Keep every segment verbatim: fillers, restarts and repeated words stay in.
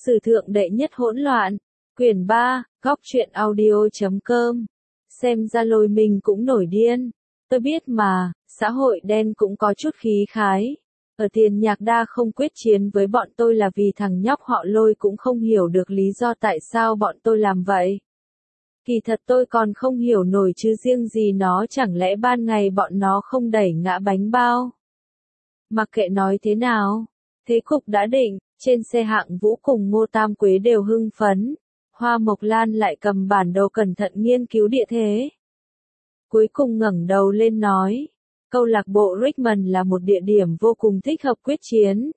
Sử thượng đệ nhất hỗn loạn. Quyển ba, góc truyện audio chấm com. Xem ra Lôi Minh cũng nổi điên. Tôi biết mà, xã hội đen cũng có chút khí khái. Ở Tiền Nhạc Đa không quyết chiến với bọn tôi là vì thằng nhóc họ Lôi cũng không hiểu được lý do tại sao bọn tôi làm vậy. Kỳ thật tôi còn không hiểu nổi chứ riêng gì nó, chẳng lẽ ban ngày bọn nó không đẩy ngã bánh bao. Mặc kệ nói thế nào, thế cục đã định, trên xe Hạng Vũ cùng Ngô Tam Quế đều hưng phấn. Hoa Mộc Lan lại cầm bản đồ cẩn thận nghiên cứu địa thế. Cuối cùng ngẩng đầu lên nói, câu lạc bộ Richmond là một địa điểm vô cùng thích hợp quyết chiến.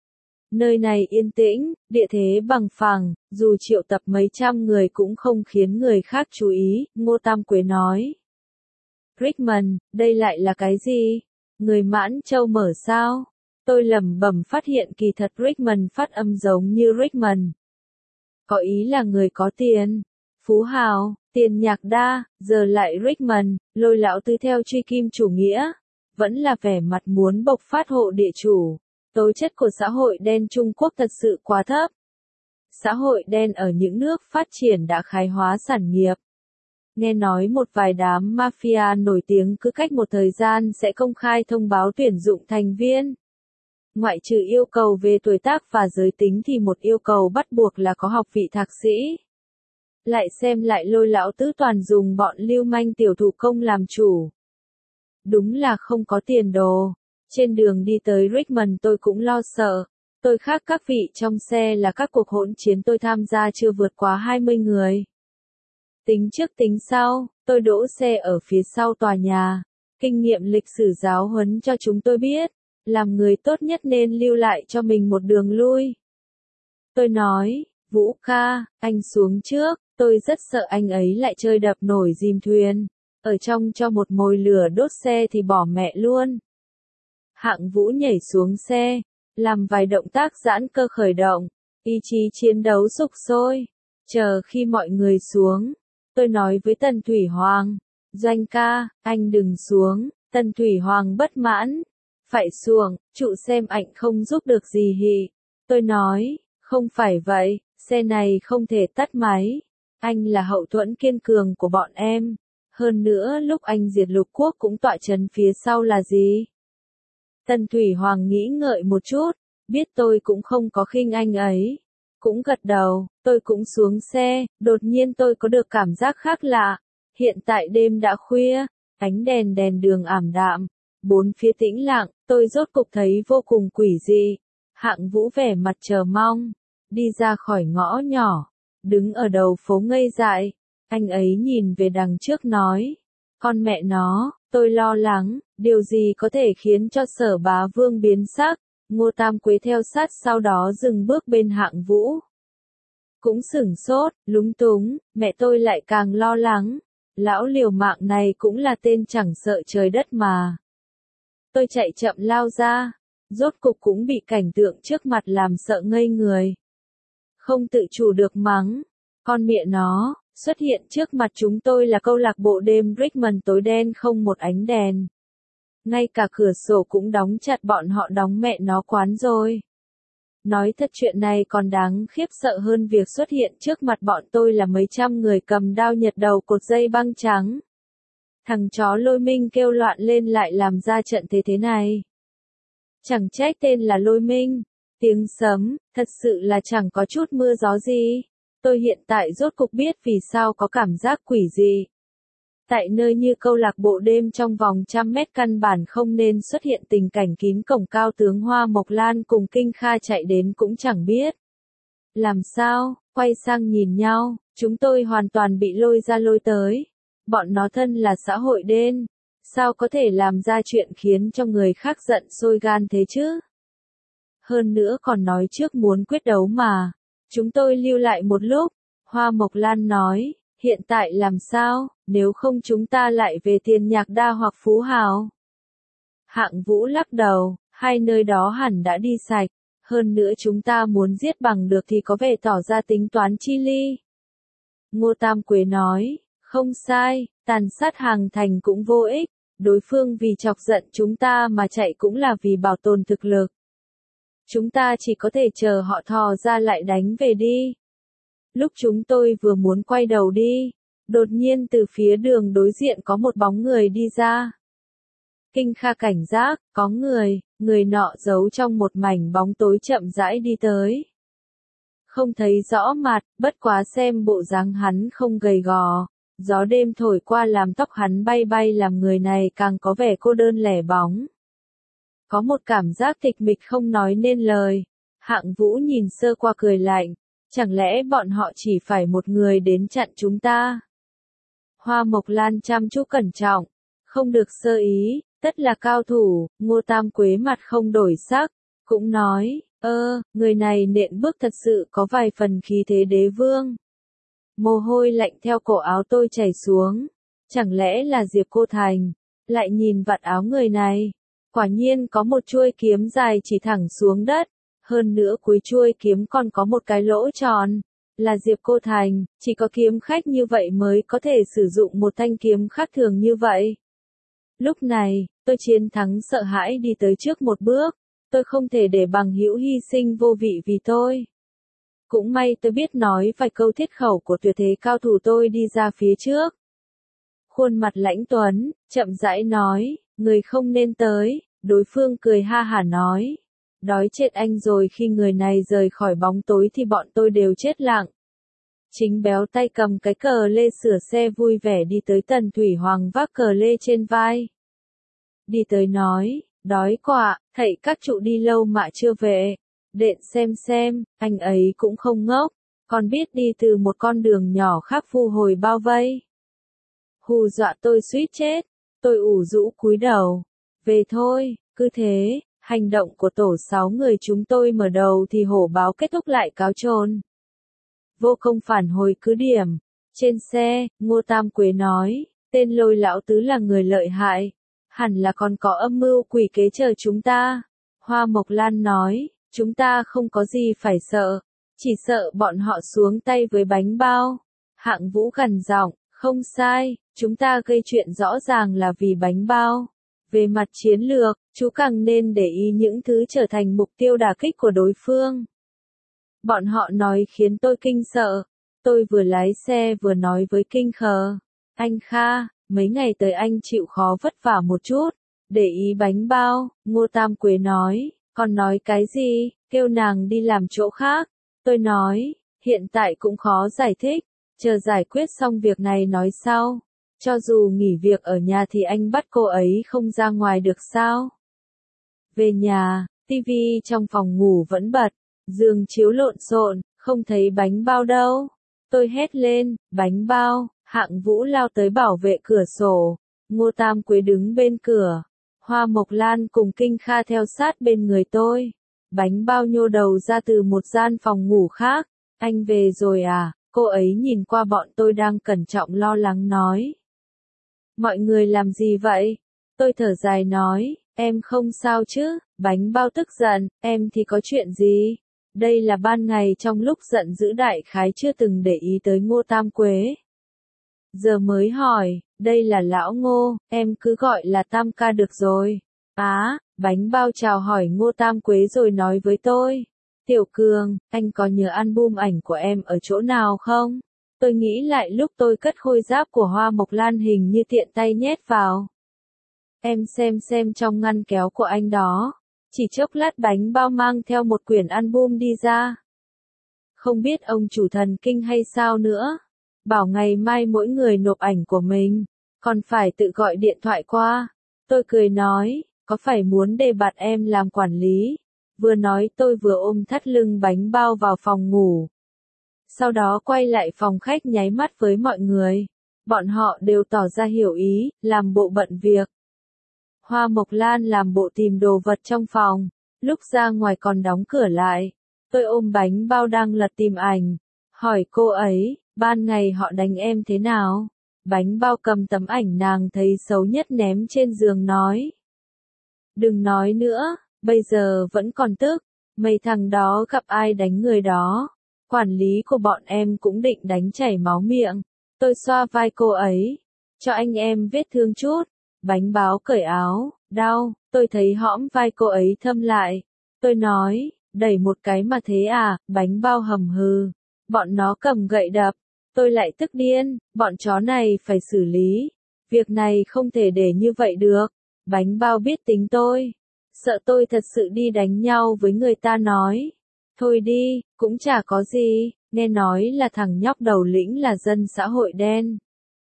Nơi này yên tĩnh, địa thế bằng phẳng, dù triệu tập mấy trăm người cũng không khiến người khác chú ý, Ngô Tam Quế nói. Richmond, đây lại là cái gì? Người Mãn Châu mở sao? Tôi lẩm bẩm phát hiện kỳ thật Richmond phát âm giống như Richmond. Có ý là người có tiền, phú hào, Tiền Nhạc Đa, giờ lại Richmond, Lôi lão tứ theo truy kim chủ nghĩa, vẫn là vẻ mặt muốn bộc phát hộ địa chủ. Tố chất của xã hội đen Trung Quốc thật sự quá thấp. Xã hội đen ở những nước phát triển đã khai hóa sản nghiệp. Nghe nói một vài đám mafia nổi tiếng cứ cách một thời gian sẽ công khai thông báo tuyển dụng thành viên. Ngoại trừ yêu cầu về tuổi tác và giới tính thì một yêu cầu bắt buộc là có học vị thạc sĩ. Lại xem lại Lôi lão tứ toàn dùng bọn lưu manh tiểu thủ công làm chủ. Đúng là không có tiền đồ. Trên đường đi tới Richmond tôi cũng lo sợ. Tôi khác các vị trong xe là các cuộc hỗn chiến tôi tham gia chưa vượt quá hai mươi người. Tính trước tính sau, tôi đỗ xe ở phía sau tòa nhà. Kinh nghiệm lịch sử giáo huấn cho chúng tôi biết, làm người tốt nhất nên lưu lại cho mình một đường lui. Tôi nói, Vũ ca, anh xuống trước, tôi rất sợ anh ấy lại chơi đập nổi dìm thuyền. Ở trong cho một mồi lửa đốt xe thì bỏ mẹ luôn. Hạng Vũ nhảy xuống xe, làm vài động tác giãn cơ khởi động, ý chí chiến đấu sục sôi. Chờ khi mọi người xuống, tôi nói với Tần Thủy Hoàng, Doanh ca, anh đừng xuống. Tần Thủy Hoàng bất mãn, phải xuống, trụ xem ảnh không giúp được gì hì. Tôi nói, không phải vậy, xe này không thể tắt máy. Anh là hậu thuẫn kiên cường của bọn em. Hơn nữa lúc anh diệt Lục Quốc cũng tọa trấn phía sau là gì? Tần Thủy Hoàng nghĩ ngợi một chút, biết tôi cũng không có khinh anh ấy. Cũng gật đầu, tôi cũng xuống xe, đột nhiên tôi có được cảm giác khác lạ. Hiện tại đêm đã khuya, ánh đèn đèn đường ảm đạm, bốn phía tĩnh lặng, tôi rốt cục thấy vô cùng quỷ dị. Hạng Vũ vẻ mặt chờ mong, đi ra khỏi ngõ nhỏ, đứng ở đầu phố ngây dại. Anh ấy nhìn về đằng trước nói, con mẹ nó, tôi lo lắng, điều gì có thể khiến cho Sở Bá Vương biến sắc. Ngô Tam Quế theo sát sau đó dừng bước bên Hạng Vũ. Cũng sửng sốt, lúng túng, mẹ tôi lại càng lo lắng. Lão liều mạng này cũng là tên chẳng sợ trời đất mà. Tôi chạy chậm lao ra, rốt cục cũng bị cảnh tượng trước mặt làm sợ ngây người. Không tự chủ được mắng, con mẹ nó, xuất hiện trước mặt chúng tôi là câu lạc bộ đêm Richmond tối đen không một ánh đèn. Ngay cả cửa sổ cũng đóng chặt, bọn họ đóng mẹ nó quán rồi. Nói thật chuyện này còn đáng khiếp sợ hơn việc xuất hiện trước mặt bọn tôi là mấy trăm người cầm đao nhật đầu cột dây băng trắng. Thằng chó Lôi Minh kêu loạn lên lại làm ra trận thế thế này. Chẳng trách tên là Lôi Minh, tiếng sấm, thật sự là chẳng có chút mưa gió gì. Tôi hiện tại rốt cục biết vì sao có cảm giác quỷ dị. Tại nơi như câu lạc bộ đêm trong vòng trăm mét căn bản không nên xuất hiện tình cảnh kín cổng cao tướng Hoa Mộc Lan cùng Kinh Kha chạy đến cũng chẳng biết. Làm sao, quay sang nhìn nhau, chúng tôi hoàn toàn bị lôi ra lôi tới. Bọn nó thân là xã hội đen, sao có thể làm ra chuyện khiến cho người khác giận sôi gan thế chứ? Hơn nữa còn nói trước muốn quyết đấu mà. Chúng tôi lưu lại một lúc, Hoa Mộc Lan nói, hiện tại làm sao, nếu không chúng ta lại về Tiền Nhạc Đa hoặc Phú Hào. Hạng Vũ lắc đầu, hai nơi đó hẳn đã đi sạch, hơn nữa chúng ta muốn giết bằng được thì có vẻ tỏ ra tính toán chi ly. Ngô Tam Quế nói, không sai, tàn sát hàng thành cũng vô ích, đối phương vì chọc giận chúng ta mà chạy cũng là vì bảo tồn thực lực. Chúng ta chỉ có thể chờ họ thò ra lại đánh về đi. Lúc chúng tôi vừa muốn quay đầu đi, đột nhiên từ phía đường đối diện có một bóng người đi ra. Kinh Kha cảnh giác, có người, người nọ giấu trong một mảnh bóng tối chậm rãi đi tới. Không thấy rõ mặt, bất quá xem bộ dáng hắn không gầy gò. Gió đêm thổi qua làm tóc hắn bay bay làm người này càng có vẻ cô đơn lẻ bóng. Có một cảm giác tịch mịch không nói nên lời. Hạng Vũ nhìn sơ qua cười lạnh. Chẳng lẽ bọn họ chỉ phải một người đến chặn chúng ta? Hoa Mộc Lan chăm chú cẩn trọng. Không được sơ ý, tất là cao thủ, Ngô Tam Quế mặt không đổi sắc. Cũng nói, ơ, người này nện bước thật sự có vài phần khí thế đế vương. Mồ hôi lạnh theo cổ áo tôi chảy xuống. Chẳng lẽ là Diệp Cô Thành? Lại nhìn vạt áo người này. Quả nhiên có một chuôi kiếm dài chỉ thẳng xuống đất. Hơn nữa cuối chuôi kiếm còn có một cái lỗ tròn. Là Diệp Cô Thành, chỉ có kiếm khách như vậy mới có thể sử dụng một thanh kiếm khác thường như vậy. Lúc này, tôi chiến thắng sợ hãi đi tới trước một bước. Tôi không thể để bằng hữu hy sinh vô vị vì tôi. Cũng may tôi biết nói vài câu thiết khẩu của tuyệt thế cao thủ tôi đi ra phía trước. Khuôn mặt lãnh tuấn, chậm rãi nói, người không nên tới, đối phương cười ha hả nói. Đói chết anh rồi, khi người này rời khỏi bóng tối thì bọn tôi đều chết lặng. Chính béo tay cầm cái cờ lê sửa xe vui vẻ đi tới Tần Thủy Hoàng vác cờ lê trên vai. Đi tới nói, đói quá, thầy các trụ đi lâu mà chưa về. Đện xem xem, anh ấy cũng không ngốc, còn biết đi từ một con đường nhỏ khác thu hồi bao vây. Hù dọa tôi suýt chết, tôi ủ rũ cúi đầu. Về thôi, cứ thế, hành động của tổ sáu người chúng tôi mở đầu thì hổ báo kết thúc lại cáo trốn. Vô công phản hồi cứ điểm. Trên xe, Ngô Tam Quế nói, tên Lôi lão tứ là người lợi hại. Hẳn là còn có âm mưu quỷ kế chờ chúng ta. Hoa Mộc Lan nói, chúng ta không có gì phải sợ. Chỉ sợ bọn họ xuống tay với bánh bao. Hạng Vũ gằn giọng, không sai, chúng ta gây chuyện rõ ràng là vì bánh bao. Về mặt chiến lược, chú càng nên để ý những thứ trở thành mục tiêu đả kích của đối phương. Bọn họ nói khiến tôi kinh sợ. Tôi vừa lái xe vừa nói với Kinh Khờ. Anh Kha, mấy ngày tới anh chịu khó vất vả một chút. Để ý bánh bao, Ngô Tam Quế nói. Còn nói cái gì, kêu nàng đi làm chỗ khác. Tôi nói, hiện tại cũng khó giải thích. Chờ giải quyết xong việc này nói sau. Cho dù nghỉ việc ở nhà thì anh bắt cô ấy không ra ngoài được sao? Về nhà, tivi trong phòng ngủ vẫn bật. Giường chiếu lộn xộn, không thấy bánh bao đâu. Tôi hét lên, bánh bao. Hạng Vũ lao tới bảo vệ cửa sổ. Ngô Tam Quế đứng bên cửa. Hoa Mộc Lan cùng Kinh Kha theo sát bên người tôi. Bánh bao nhô đầu ra từ một gian phòng ngủ khác. Anh về rồi à? Cô ấy nhìn qua bọn tôi đang cẩn trọng lo lắng nói. Mọi người làm gì vậy? Tôi thở dài nói, em không sao chứ? Bánh bao tức giận, em thì có chuyện gì? Đây là ban ngày trong lúc giận dữ đại khái chưa từng để ý tới Ngô Tam Quế. Giờ mới hỏi, đây là lão Ngô, em cứ gọi là Tam ca được rồi. Á, bánh bao chào hỏi Ngô Tam Quế rồi nói với tôi. Tiểu Cường, anh có nhớ album ảnh của em ở chỗ nào không? Tôi nghĩ lại lúc tôi cất khôi giáp của Hoa Mộc Lan hình như tiện tay nhét vào. Em xem xem trong ngăn kéo của anh đó. Chỉ chốc lát bánh bao mang theo một quyển album đi ra. Không biết ông chủ thần kinh hay sao nữa. Bảo ngày mai mỗi người nộp ảnh của mình. Còn phải tự gọi điện thoại qua. Tôi cười nói, có phải muốn đề bạt em làm quản lý? Vừa nói tôi vừa ôm thắt lưng bánh bao vào phòng ngủ. Sau đó quay lại phòng khách nháy mắt với mọi người. Bọn họ đều tỏ ra hiểu ý, làm bộ bận việc. Hoa Mộc Lan làm bộ tìm đồ vật trong phòng. Lúc ra ngoài còn đóng cửa lại. Tôi ôm bánh bao đang lật tìm ảnh. Hỏi cô ấy, ban ngày họ đánh em thế nào? Bánh bao cầm tấm ảnh nàng thấy xấu nhất ném trên giường nói. Đừng nói nữa, bây giờ vẫn còn tức. Mấy thằng đó gặp ai đánh người đó. Quản lý của bọn em cũng định đánh chảy máu miệng. Tôi xoa vai cô ấy. Cho anh em vết thương chút. Bánh bao cởi áo, đau, tôi thấy hõm vai cô ấy thâm lại. Tôi nói, đẩy một cái mà thế à, bánh bao hầm hừ. Bọn nó cầm gậy đập, tôi lại tức điên, bọn chó này phải xử lý. Việc này không thể để như vậy được. Bánh bao biết tính tôi. Sợ tôi thật sự đi đánh nhau với người ta nói. Thôi đi, cũng chả có gì, nghe nói là thằng nhóc đầu lĩnh là dân xã hội đen.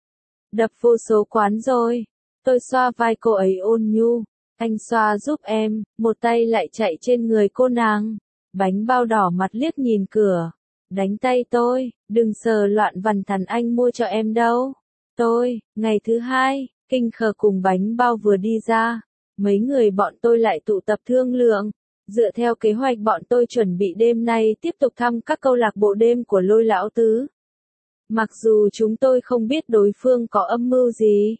Đập vô số quán rồi. Tôi xoa vai cô ấy ôn nhu. Anh xoa giúp em, một tay lại chạy trên người cô nàng. Bánh bao đỏ mặt liếc nhìn cửa. Đánh tay tôi, đừng sờ loạn vằn thằn anh mua cho em đâu. Tôi, ngày thứ hai, Kinh Khờ cùng bánh bao vừa đi ra. Mấy người bọn tôi lại tụ tập thương lượng. Dựa theo kế hoạch bọn tôi chuẩn bị đêm nay tiếp tục thăm các câu lạc bộ đêm của Lôi Lão Tứ. Mặc dù chúng tôi không biết đối phương có âm mưu gì.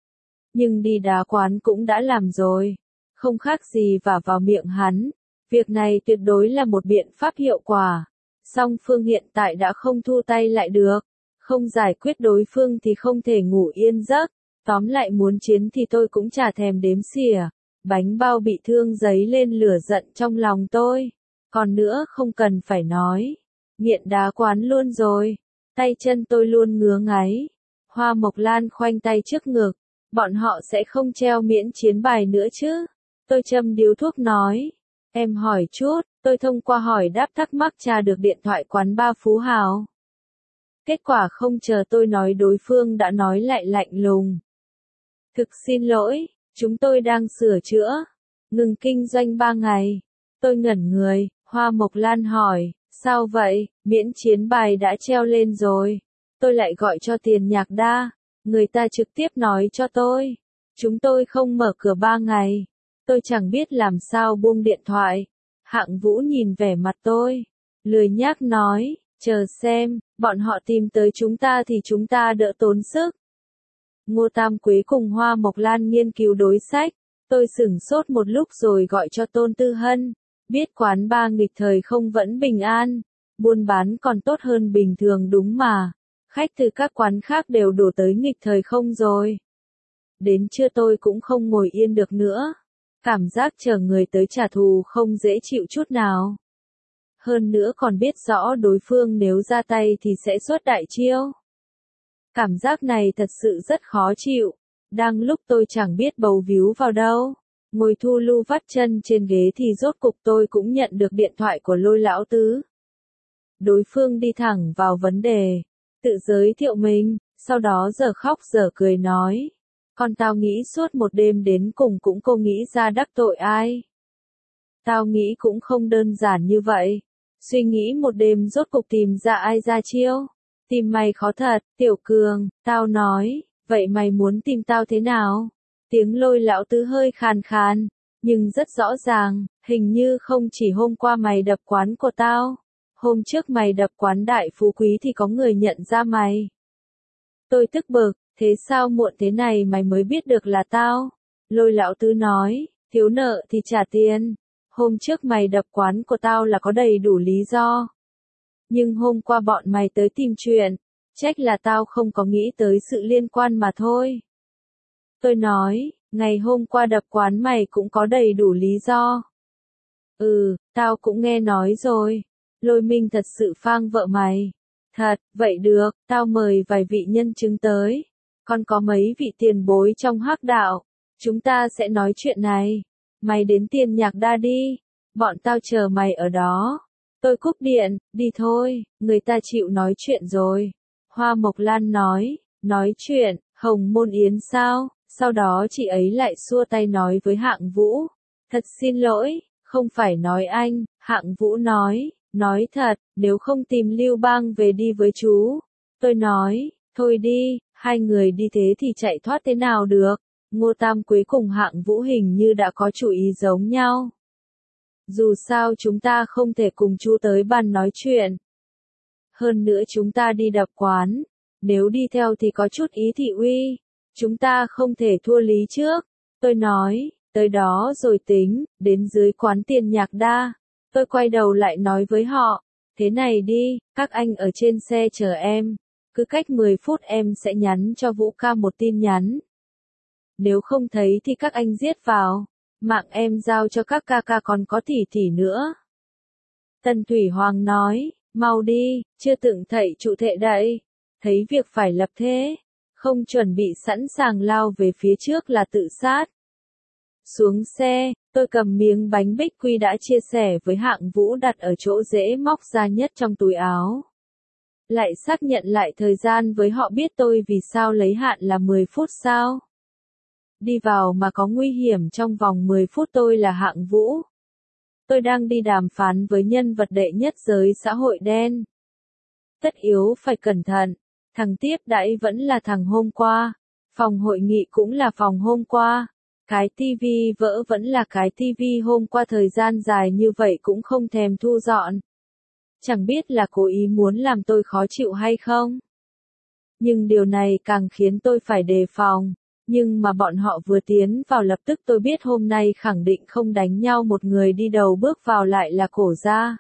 Nhưng đi đá quán cũng đã làm rồi. Không khác gì vả vào miệng hắn. Việc này tuyệt đối là một biện pháp hiệu quả. Song phương hiện tại đã không thu tay lại được. Không giải quyết đối phương thì không thể ngủ yên giấc. Tóm lại muốn chiến thì tôi cũng chả thèm đếm xỉa. Bánh bao bị thương dấy lên lửa giận trong lòng tôi. Còn nữa không cần phải nói. Nghiện đá quán luôn rồi. Tay chân tôi luôn ngứa ngáy. Hoa Mộc Lan khoanh tay trước ngực. Bọn họ sẽ không treo miễn chiến bài nữa chứ. Tôi châm điếu thuốc nói. Em hỏi chút, tôi thông qua hỏi đáp thắc mắc tra được điện thoại quán ba Phú Hào. Kết quả không chờ tôi nói đối phương đã nói lại lạnh lùng. Thực xin lỗi, chúng tôi đang sửa chữa. Ngừng kinh doanh ba ngày. Tôi ngẩn người, Hoa Mộc Lan hỏi, sao vậy, miễn chiến bài đã treo lên rồi. Tôi lại gọi cho Tiền Nhạc Đa. Người ta trực tiếp nói cho tôi. Chúng tôi không mở cửa ba ngày. Tôi chẳng biết làm sao buông điện thoại. Hạng Vũ nhìn vẻ mặt tôi. Lười nhác nói, chờ xem, bọn họ tìm tới chúng ta thì chúng ta đỡ tốn sức. Ngô Tam Quế cùng Hoa Mộc Lan nghiên cứu đối sách. Tôi sửng sốt một lúc rồi gọi cho Tôn Tư Hân. Biết quán ba nghịch thời không vẫn bình an. Buôn bán còn tốt hơn bình thường đúng mà. Khách từ các quán khác đều đổ tới nghịch thời không rồi. Đến trưa tôi cũng không ngồi yên được nữa. Cảm giác chờ người tới trả thù không dễ chịu chút nào. Hơn nữa còn biết rõ đối phương nếu ra tay thì sẽ xuất đại chiêu. Cảm giác này thật sự rất khó chịu. Đang lúc tôi chẳng biết bầu víu vào đâu. Ngồi thu lưu vắt chân trên ghế thì rốt cục tôi cũng nhận được điện thoại của Lôi Lão Tứ. Đối phương đi thẳng vào vấn đề. Tự giới thiệu mình, sau đó giờ khóc giờ cười nói. Còn tao nghĩ suốt một đêm đến cùng cũng không nghĩ ra đắc tội ai. Tao nghĩ cũng không đơn giản như vậy. Suy nghĩ một đêm rốt cục tìm ra ai ra chiêu. Tìm mày khó thật, Tiểu Cường, tao nói, vậy mày muốn tìm tao thế nào? Tiếng Lôi Lão Tứ hơi khàn khàn, nhưng rất rõ ràng, hình như không chỉ hôm qua mày đập quán của tao. Hôm trước mày đập quán Đại Phú Quý thì có người nhận ra mày. Tôi tức bực, thế sao muộn thế này mày mới biết được là tao? Lôi Lão Tứ nói, thiếu nợ thì trả tiền. Hôm trước mày đập quán của tao là có đầy đủ lý do. Nhưng hôm qua bọn mày tới tìm chuyện, trách là tao không có nghĩ tới sự liên quan mà thôi. Tôi nói, ngày hôm qua đập quán mày cũng có đầy đủ lý do. Ừ, tao cũng nghe nói rồi. Lôi Minh thật sự phang vợ mày. Thật, vậy được, tao mời vài vị nhân chứng tới. Còn có mấy vị tiền bối trong hắc đạo. Chúng ta sẽ nói chuyện này. Mày đến Tiền Nhạc Đa đi. Bọn tao chờ mày ở đó. Tôi cúp điện, đi thôi, người ta chịu nói chuyện rồi. Hoa Mộc Lan nói, nói chuyện, Hồng Môn Yến sao? Sau đó chị ấy lại xua tay nói với Hạng Vũ. Thật xin lỗi, không phải nói anh, Hạng Vũ nói, nói thật, nếu không tìm Lưu Bang về đi với chú. Tôi nói, thôi đi, hai người đi thế thì chạy thoát thế nào được. Ngô Tam Quế cùng Hạng Vũ hình như đã có chủ ý giống nhau. Dù sao chúng ta không thể cùng chú tới bàn nói chuyện. Hơn nữa chúng ta đi đập quán. Nếu đi theo thì có chút ý thị uy. Chúng ta không thể thua lý trước. Tôi nói, tới đó rồi tính, đến dưới quán Tiền Nhạc Đa. Tôi quay đầu lại nói với họ. Thế này đi, các anh ở trên xe chờ em. Cứ cách mười phút em sẽ nhắn cho Vũ ca một tin nhắn. Nếu không thấy thì các anh giết vào. Mạng em giao cho các ca ca còn có tỷ tỷ nữa. Tần Thủy Hoàng nói, mau đi, chưa từng thầy trụ thệ đậy, thấy việc phải lập thế, không chuẩn bị sẵn sàng lao về phía trước là tự sát. Xuống xe, tôi cầm miếng bánh bích quy đã chia sẻ với Hạng Vũ đặt ở chỗ dễ móc ra nhất trong túi áo. Lại xác nhận lại thời gian với họ biết tôi vì sao lấy hạn là mười phút sao. Đi vào mà có nguy hiểm trong vòng mười phút tôi là Hạng Vũ. Tôi đang đi đàm phán với nhân vật đệ nhất giới xã hội đen. Tất yếu phải cẩn thận, thằng tiếp đãi vẫn là thằng hôm qua, phòng hội nghị cũng là phòng hôm qua, cái tivi vỡ vẫn là cái tivi hôm qua thời gian dài như vậy cũng không thèm thu dọn. Chẳng biết là cố ý muốn làm tôi khó chịu hay không. Nhưng điều này càng khiến tôi phải đề phòng. Nhưng mà bọn họ vừa tiến vào lập tức tôi biết hôm nay khẳng định không đánh nhau, một người đi đầu bước vào lại là Cổ Gia.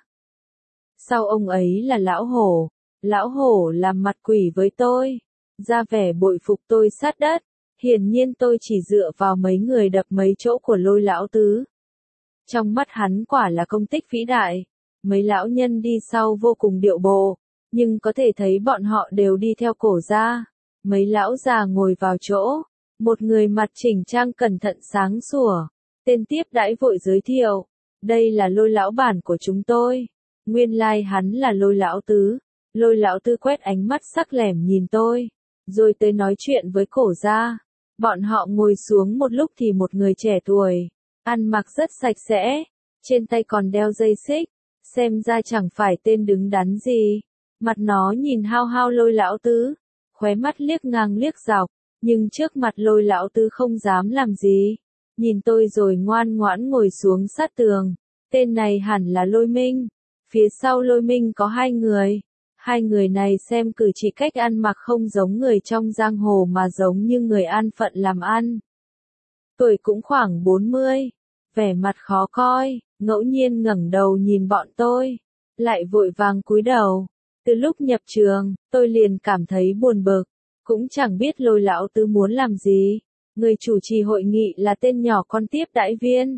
Sau ông ấy là Lão Hổ. Lão Hổ làm mặt quỷ với tôi, ra vẻ bội phục tôi sát đất. Hiển nhiên tôi chỉ dựa vào mấy người đập mấy chỗ của Lôi Lão Tứ. Trong mắt hắn quả là công tích vĩ đại. Mấy lão nhân đi sau vô cùng điệu bộ, nhưng có thể thấy bọn họ đều đi theo Cổ Gia. Mấy lão già ngồi vào chỗ, một người mặt chỉnh trang cẩn thận sáng sủa, tên tiếp đãi vội giới thiệu, đây là Lôi lão bản của chúng tôi. Nguyên lai like hắn là Lôi Lão Tứ. Lôi Lão Tứ quét ánh mắt sắc lẻm nhìn tôi, rồi tới nói chuyện với Cổ Gia. Bọn họ ngồi xuống một lúc thì một người trẻ tuổi, ăn mặc rất sạch sẽ, trên tay còn đeo dây xích, xem ra chẳng phải tên đứng đắn gì. Mặt nó nhìn hao hao Lôi Lão Tứ, khóe mắt liếc ngang liếc dọc, nhưng trước mặt Lôi Lão Tứ không dám làm gì. Nhìn tôi rồi ngoan ngoãn ngồi xuống sát tường. Tên này hẳn là Lôi Minh. Phía sau Lôi Minh có hai người. Hai người này xem cử chỉ cách ăn mặc không giống người trong giang hồ mà giống như người an phận làm ăn. Tuổi cũng khoảng bốn mươi, vẻ mặt khó coi, ngẫu nhiên ngẩng đầu nhìn bọn tôi, lại vội vàng cúi đầu. Từ lúc nhập trường, tôi liền cảm thấy buồn bực, cũng chẳng biết Lôi Lão Tứ muốn làm gì. Người chủ trì hội nghị là tên nhỏ con tiếp đãi viên.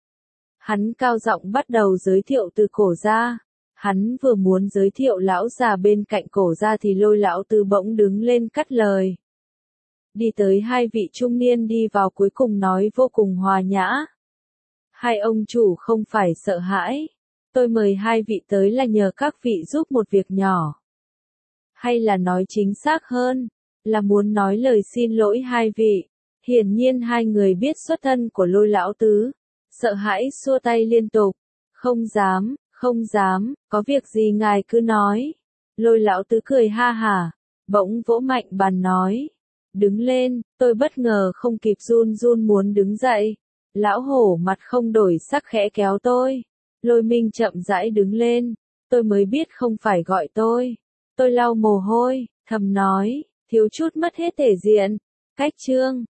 Hắn cao giọng bắt đầu giới thiệu từ Cổ Gia. Hắn vừa muốn giới thiệu lão già bên cạnh Cổ Gia thì Lôi Lão Tứ bỗng đứng lên cắt lời. Đi tới hai vị trung niên đi vào cuối cùng nói vô cùng hòa nhã. Hai ông chủ không phải sợ hãi. Tôi mời hai vị tới là nhờ các vị giúp một việc nhỏ. Hay là nói chính xác hơn, là muốn nói lời xin lỗi hai vị. Hiển nhiên hai người biết xuất thân của Lôi Lão Tứ. Sợ hãi xua tay liên tục. Không dám, không dám, có việc gì ngài cứ nói. Lôi Lão Tứ cười ha hả, bỗng vỗ mạnh bàn nói. Đứng lên, tôi bất ngờ không kịp run run muốn đứng dậy. Lão Hổ mặt không đổi sắc khẽ kéo tôi. Lôi Minh chậm rãi đứng lên, tôi mới biết không phải gọi tôi. Tôi lau mồ hôi, thầm nói, thiếu chút mất hết thể diện. Cách chương